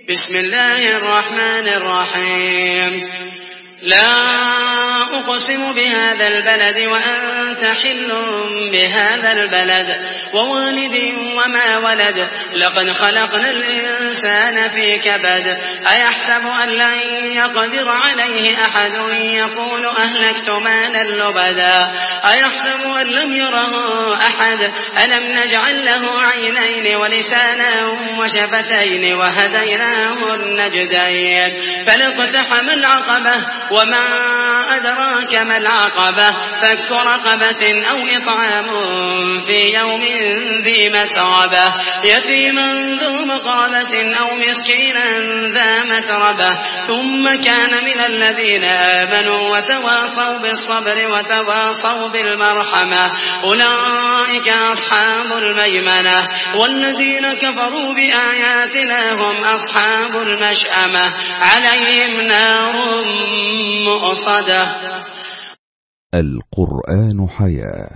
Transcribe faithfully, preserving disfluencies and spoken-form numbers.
بسم الله الرحمن الرحيم. لا أقسم بهذا البلد وأنت حل بهذا البلد ووالد وما ولد لقد خلقنا الإنسان في كبد أيحسب أن لن يقدر عليه أحد يقول أهلكت مالا لبدا أيحسب أن لم يره أحد ألم نجعل له عينين ولسانا وشفتين وهديناه النجدين فلاقتحم العقبة وما أدراك ما العقبة فك رقبة أو إطعام في يوم ذي مسغبة يتيما ذو مقربة أو مسكينا ذا متربة ثم كان من الذين آمنوا وتواصوا بالصبر وتواصوا بالمرحمة أولئك أصحاب الميمنة والذين كفروا بآياتنا هم أصحاب المشأمة عليهم نار مؤصدة. القرآن حياة.